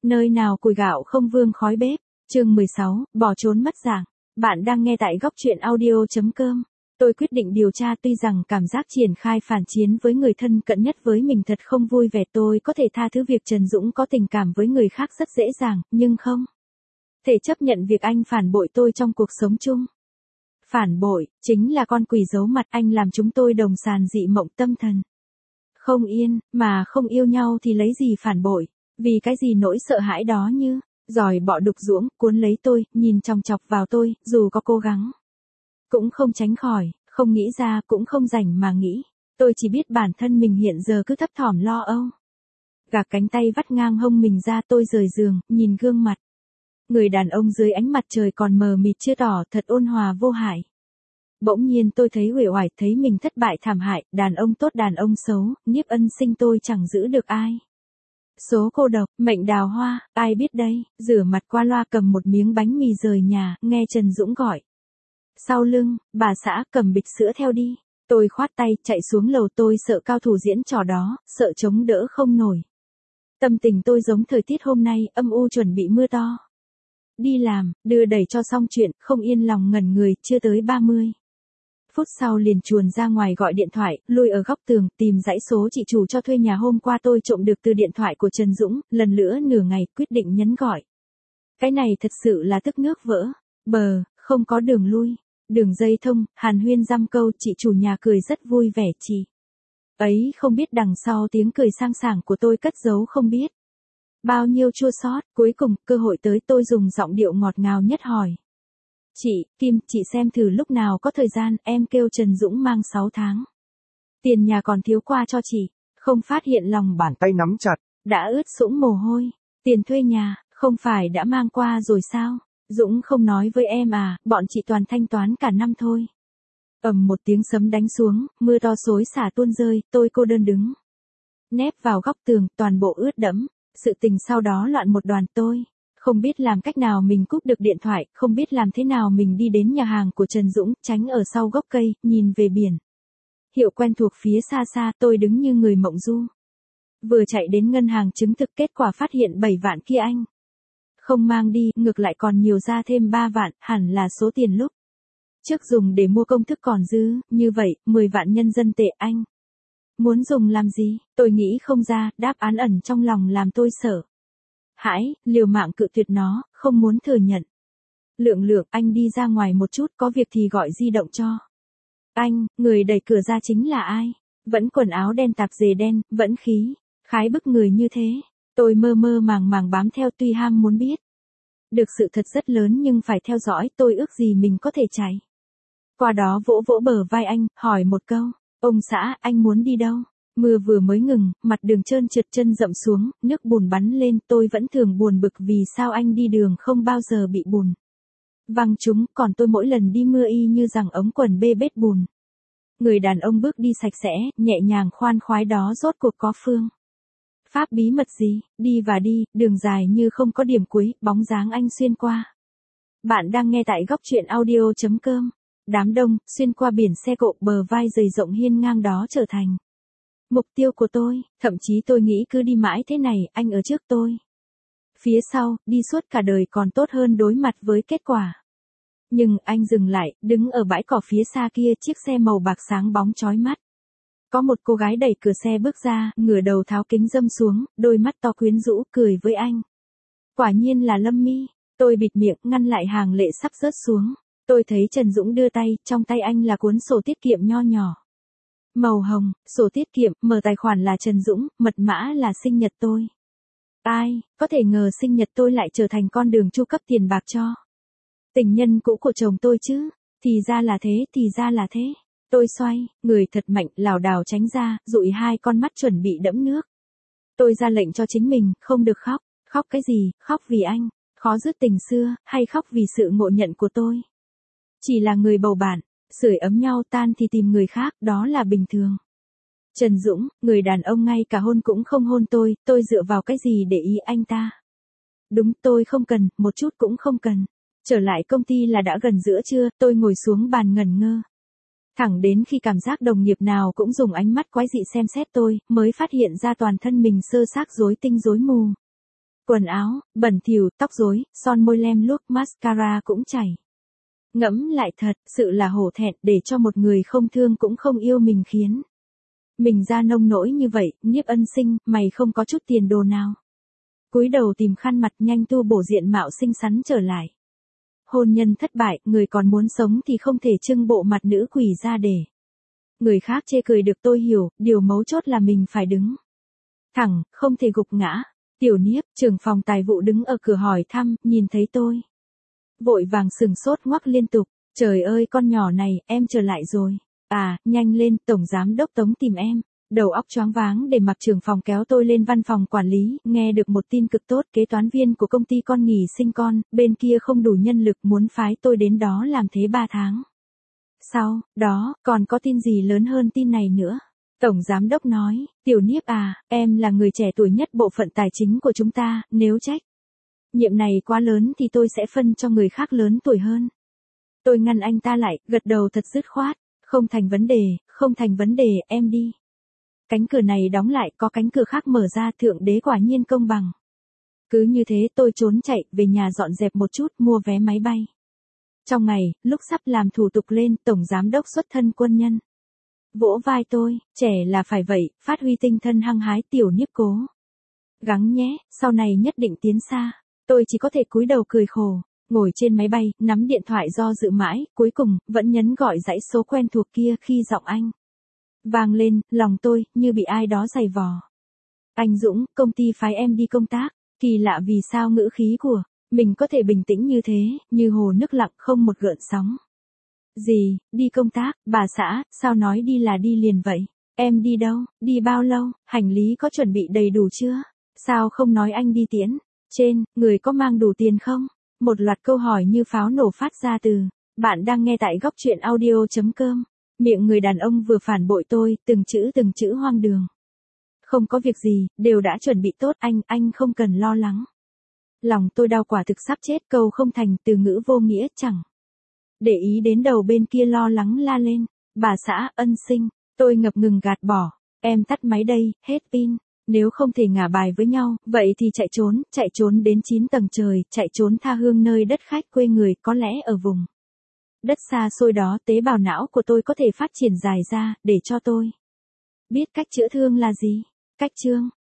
Nơi nào củi gạo không vương khói bếp. Chương 16, bỏ trốn mất dạng. Bạn đang nghe tại góc truyện audio.com. Tôi quyết định điều tra, tuy rằng cảm giác triển khai phản chiến với người thân cận nhất với mình thật không vui vẻ. Tôi có thể tha thứ việc Trần Dũng có tình cảm với người khác rất dễ dàng, nhưng không thể chấp nhận việc anh phản bội tôi trong cuộc sống chung. Phản bội, chính là con quỷ giấu mặt, anh làm chúng tôi đồng sàn dị mộng tâm thần. Không yên, mà không yêu nhau thì lấy gì phản bội, vì cái gì nỗi sợ hãi đó như giòi bọ đục ruỗng, cuốn lấy tôi, nhìn chòng chọc vào tôi, dù có cố gắng. Cũng không tránh khỏi, không nghĩ ra, cũng không rảnh mà nghĩ. Tôi chỉ biết bản thân mình hiện giờ cứ thấp thỏm lo âu. Gạc cánh tay vắt ngang hông mình ra, tôi rời giường, nhìn gương mặt. Người đàn ông dưới ánh mặt trời còn mờ mịt chưa tỏ, thật ôn hòa vô hại. Bỗng nhiên tôi thấy uể oải, thấy mình thất bại thảm hại, đàn ông tốt đàn ông xấu, Nhiếp Ân Sinh tôi chẳng giữ được ai. Số cô độc, mệnh đào hoa, ai biết đây, rửa mặt qua loa cầm một miếng bánh mì rời nhà, nghe Trần Dũng gọi. Sau lưng, bà xã cầm bịch sữa theo đi. Tôi khoát tay, chạy xuống lầu, tôi sợ cao thủ diễn trò đó, sợ chống đỡ không nổi. Tâm tình tôi giống thời tiết hôm nay, âm u chuẩn bị mưa to. Đi làm, đưa đẩy cho xong chuyện, không yên lòng ngẩn người, chưa tới 30 phút sau liền chuồn ra ngoài gọi điện thoại, lui ở góc tường, tìm dãy số chị chủ cho thuê nhà hôm qua tôi trộm được từ điện thoại của Trần Dũng, lần nữa nửa ngày, quyết định nhấn gọi. Cái này thật sự là tức nước vỡ bờ, không có đường lui. Đường dây thông, hàn huyên dăm câu, chị chủ nhà cười rất vui vẻ, chị ấy không biết đằng sau tiếng cười sang sảng của tôi cất giấu không biết bao nhiêu chua xót. Cuối cùng, cơ hội tới, tôi dùng giọng điệu ngọt ngào nhất hỏi. Chị, Kim, chị xem thử lúc nào có thời gian, em kêu Trần Dũng mang 6 tháng. Tiền nhà còn thiếu qua cho chị, không phát hiện lòng bàn tay nắm chặt. đã ướt sũng mồ hôi. Tiền thuê nhà, không phải đã mang qua rồi sao? Dũng không nói với em à, bọn chị toàn thanh toán cả năm thôi. Ầm một tiếng sấm đánh xuống, mưa to xối xả tuôn rơi, tôi cô đơn đứng nép vào góc tường, toàn bộ ướt đẫm. Sự tình sau đó loạn một đoàn, tôi không biết làm cách nào mình cúp được điện thoại, không biết làm thế nào mình đi đến nhà hàng của Trần Dũng, tránh ở sau gốc cây, nhìn về biển. Hiệu quen thuộc phía xa xa, tôi đứng như người mộng du. Vừa chạy đến ngân hàng chứng thực, kết quả phát hiện 7 vạn kia anh không mang đi, ngược lại còn nhiều ra thêm 3 vạn, hẳn là số tiền lúc trước dùng để mua công thức còn dư, như vậy, 10 vạn nhân dân tệ anh muốn dùng làm gì? Tôi nghĩ không ra, đáp án ẩn trong lòng làm tôi sợ hãi, liều mạng cự tuyệt nó, không muốn thừa nhận. Lượng, anh đi ra ngoài một chút, có việc thì gọi di động cho anh. Người đẩy cửa ra chính là ai? Vẫn quần áo đen, tạp dề đen, vẫn khí khái bức người như thế. Tôi mơ mơ màng màng bám theo, tuy ham muốn biết được sự thật rất lớn nhưng phải theo dõi, tôi ước gì mình có thể chạy qua đó vỗ vỗ bờ vai anh, hỏi một câu. Ông xã, anh muốn đi đâu? Mưa vừa mới ngừng, mặt đường trơn trượt, chân rậm xuống, nước bùn bắn lên, tôi vẫn thường buồn bực vì sao anh đi đường không bao giờ bị bùn văng trúng, còn tôi mỗi lần đi mưa y như rằng ống quần bê bết bùn. Người đàn ông bước đi sạch sẽ, nhẹ nhàng khoan khoái đó rốt cuộc có phương pháp bí mật gì? Đi và đi, đường dài như không có điểm cuối, bóng dáng anh xuyên qua. Bạn đang nghe tại góc truyện audio.com. Đám đông, xuyên qua biển xe cộ, bờ vai dày rộng hiên ngang đó trở thành mục tiêu của tôi, thậm chí tôi nghĩ cứ đi mãi thế này, anh ở trước tôi. Phía sau, đi suốt cả đời còn tốt hơn đối mặt với kết quả. Nhưng anh dừng lại, đứng ở bãi cỏ phía xa kia, chiếc xe màu bạc sáng bóng chói mắt. Có một cô gái đẩy cửa xe bước ra, ngửa đầu tháo kính râm xuống, đôi mắt to quyến rũ, cười với anh. Quả nhiên là Lâm My. Tôi bịt miệng, ngăn lại hàng lệ sắp rớt xuống. Tôi thấy Trần Dũng đưa tay, trong tay anh là cuốn sổ tiết kiệm nho nhỏ màu hồng, sổ tiết kiệm, mở tài khoản là Trần Dũng, mật mã là sinh nhật tôi. Ai, có thể ngờ sinh nhật tôi lại trở thành con đường chu cấp tiền bạc cho tình nhân cũ của chồng tôi chứ? Thì ra là thế, thì ra là thế. Tôi xoay, người thật mạnh, lảo đảo tránh ra, dụi hai con mắt chuẩn bị đẫm nước. Tôi ra lệnh cho chính mình, không được khóc. Khóc cái gì? Khóc vì anh khó dứt tình xưa, hay khóc vì sự ngộ nhận của tôi? Chỉ là người bầu bạn, sưởi ấm nhau, tan thì tìm người khác, đó là bình thường. Trần Dũng, người đàn ông ngay cả hôn cũng không hôn tôi dựa vào cái gì để ý anh ta? Đúng, tôi không cần, một chút cũng không cần. Trở lại công ty là đã gần giữa trưa, tôi ngồi xuống bàn ngẩn ngơ. Thẳng đến khi cảm giác đồng nghiệp nào cũng dùng ánh mắt quái dị xem xét tôi, mới phát hiện ra toàn thân mình sơ xác rối tinh rối mù. Quần áo, bẩn thỉu, tóc rối, son môi lem luốc, mascara cũng chảy. Ngẫm lại thật, sự là hổ thẹn để cho một người không thương cũng không yêu mình khiến. Mình ra nông nỗi như vậy, Nhiếp Ân Sinh, mày không có chút tiền đồ nào. Cúi đầu tìm khăn mặt nhanh tu bổ diện mạo xinh xắn trở lại. Hôn nhân thất bại, người còn muốn sống thì không thể trưng bộ mặt nữ quỷ ra để. Người khác chê cười được tôi hiểu, điều mấu chốt là mình phải đứng thẳng, không thể gục ngã. Tiểu Niếp, trưởng phòng tài vụ đứng ở cửa hỏi thăm, nhìn thấy tôi. Vội vàng sừng sốt ngoắc liên tục, trời ơi con nhỏ này, em trở lại rồi. À, nhanh lên, tổng giám đốc Tống tìm em. Đầu óc choáng váng để mặc trưởng phòng kéo tôi lên văn phòng quản lý, nghe được một tin cực tốt, kế toán viên của công ty con nghỉ sinh con, bên kia không đủ nhân lực muốn phái tôi đến đó làm thế 3 tháng. Sau đó, còn có tin gì lớn hơn tin này nữa? Tổng giám đốc nói, Tiểu Niếp à, em là người trẻ tuổi nhất bộ phận tài chính của chúng ta, nếu trách nhiệm này quá lớn thì tôi sẽ phân cho người khác lớn tuổi hơn. Tôi ngăn anh ta lại, gật đầu thật dứt khoát, không thành vấn đề, không thành vấn đề, em đi. Cánh cửa này đóng lại, có cánh cửa khác mở ra, thượng đế quả nhiên công bằng. Cứ như thế tôi trốn chạy, về nhà dọn dẹp một chút, mua vé máy bay. Trong ngày, lúc sắp làm thủ tục lên, tổng giám đốc xuất thân quân nhân. Vỗ vai tôi, trẻ là phải vậy, phát huy tinh thần hăng hái, Tiểu Niếp cố gắng nhé, sau này nhất định tiến xa. Tôi chỉ có thể cúi đầu cười khổ, ngồi trên máy bay, nắm điện thoại do dự mãi, cuối cùng, vẫn nhấn gọi dãy số quen thuộc kia khi giọng anh vang lên, lòng tôi, như bị ai đó giày vò. Anh Dũng, công ty phái em đi công tác, kỳ lạ vì sao ngữ khí của mình có thể bình tĩnh như thế, như hồ nước lặng không một gợn sóng. Gì, đi công tác, bà xã, sao nói đi là đi liền vậy? Em đi đâu, đi bao lâu, hành lý có chuẩn bị đầy đủ chưa? Sao không nói anh đi tiễn? Trên, người có mang đủ tiền không? Một loạt câu hỏi như pháo nổ phát ra từ bạn đang nghe tại góc truyện audio.com. Miệng người đàn ông vừa phản bội tôi, từng chữ hoang đường. Không có việc gì, đều đã chuẩn bị tốt, anh không cần lo lắng. Lòng tôi đau quả thực sắp chết, câu không thành, từ ngữ vô nghĩa, chẳng để ý đến đầu bên kia lo lắng la lên. Bà xã, Ân Sinh, tôi ngập ngừng gạt bỏ. Em tắt máy đây, hết pin. Nếu không thể ngả bài với nhau, vậy thì chạy trốn đến 9 tầng trời, chạy trốn tha hương nơi đất khách quê người, có lẽ ở vùng đất xa xôi đó, tế bào não của tôi có thể phát triển dài ra, để cho tôi biết cách chữa thương là gì. Cách chương